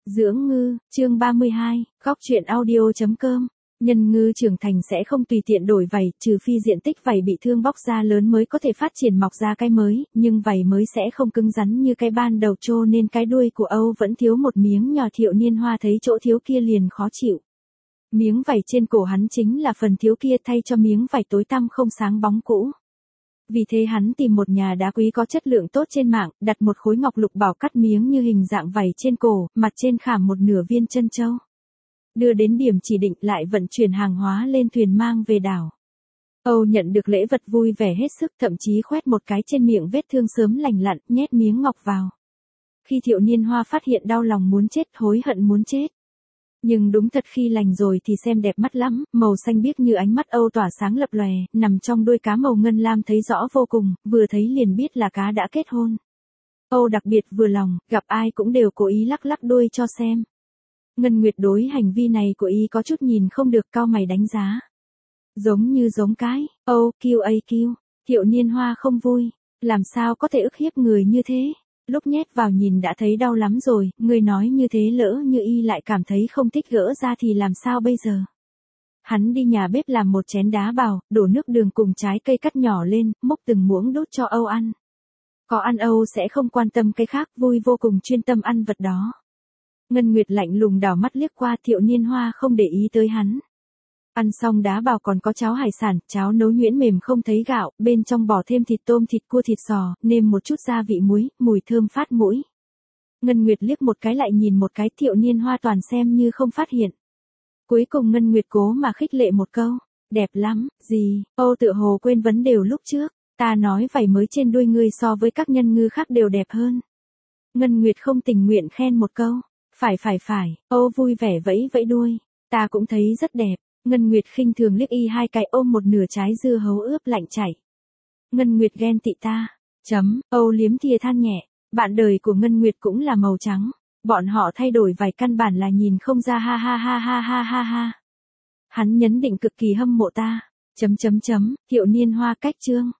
Dưỡng ngư, chương 32, góc truyện audio.com. Nhân ngư trưởng thành sẽ không tùy tiện đổi vảy, trừ phi diện tích vảy bị thương bóc ra lớn mới có thể phát triển mọc ra cái mới, nhưng vảy mới sẽ không cứng rắn như cái ban đầu cho nên cái đuôi của Âu vẫn thiếu một miếng nhỏ. Thiệu Niên Hoa thấy chỗ thiếu kia liền khó chịu. Miếng vảy trên cổ hắn chính là phần thiếu kia thay cho miếng vảy tối tăm không sáng bóng cũ. Vì thế hắn tìm một nhà đá quý có chất lượng tốt trên mạng, đặt một khối ngọc lục bảo cắt miếng như hình dạng vảy trên cổ, mặt trên khảm một nửa viên chân châu. Đưa đến điểm chỉ định lại vận chuyển hàng hóa lên thuyền mang về đảo. Âu nhận được lễ vật vui vẻ hết sức, thậm chí khoét một cái trên miệng vết thương sớm lành lặn, nhét miếng ngọc vào. Khi Thiệu Niên Hoa phát hiện đau lòng muốn chết, hối hận muốn chết. Nhưng đúng thật khi lành rồi thì xem đẹp mắt lắm, màu xanh biếc như ánh mắt Âu tỏa sáng lập lòe, nằm trong đuôi cá màu ngân lam thấy rõ vô cùng, vừa thấy liền biết là cá đã kết hôn. Âu đặc biệt vừa lòng, gặp ai cũng đều cố ý lắc lắc đuôi cho xem. Ngân Nguyệt đối hành vi này của y có chút nhìn không được, cau mày đánh giá. Giống cái, Âu, QAQ, Thiệu Niên Hoa không vui, làm sao có thể ức hiếp người như thế. Lúc nhét vào nhìn đã thấy đau lắm rồi, người nói như thế lỡ như y lại cảm thấy không thích gỡ ra thì làm sao bây giờ. Hắn đi nhà bếp làm một chén đá bào, đổ nước đường cùng trái cây cắt nhỏ lên, múc từng muỗng đút cho Âu ăn. Có ăn Âu sẽ không quan tâm cái khác, vui vô cùng chuyên tâm ăn vật đó. Ngân Nguyệt lạnh lùng đảo mắt liếc qua, Thiệu Niên Hoa không để ý tới hắn. Ăn xong đá bào còn có cháo hải sản, cháo nấu nhuyễn mềm không thấy gạo, bên trong bỏ thêm thịt tôm, thịt cua, thịt sò, nêm một chút gia vị muối, mùi thơm phát mũi. Ngân Nguyệt liếc một cái lại nhìn một cái, Thiệu Niên Hoa toàn xem như không phát hiện. Cuối cùng Ngân Nguyệt cố mà khích lệ một câu, đẹp lắm, gì, Âu tựa hồ quên vấn đề lúc trước, ta nói vảy mới trên đuôi ngươi so với các nhân ngư khác đều đẹp hơn. Ngân Nguyệt không tình nguyện khen một câu, phải, Âu vui vẻ vẫy vẫy đuôi, ta cũng thấy rất đẹp. Ngân Nguyệt khinh thường liếc y hai cái, ôm một nửa trái dưa hấu ướp lạnh chảy. Ngân Nguyệt ghen tị ta. Âu liếm thìa than nhẹ, bạn đời của Ngân Nguyệt cũng là màu trắng. Bọn họ thay đổi vài căn bản là nhìn không ra, ha. Hắn nhấn định cực kỳ hâm mộ ta. Thiệu Niên Hoa cách chương.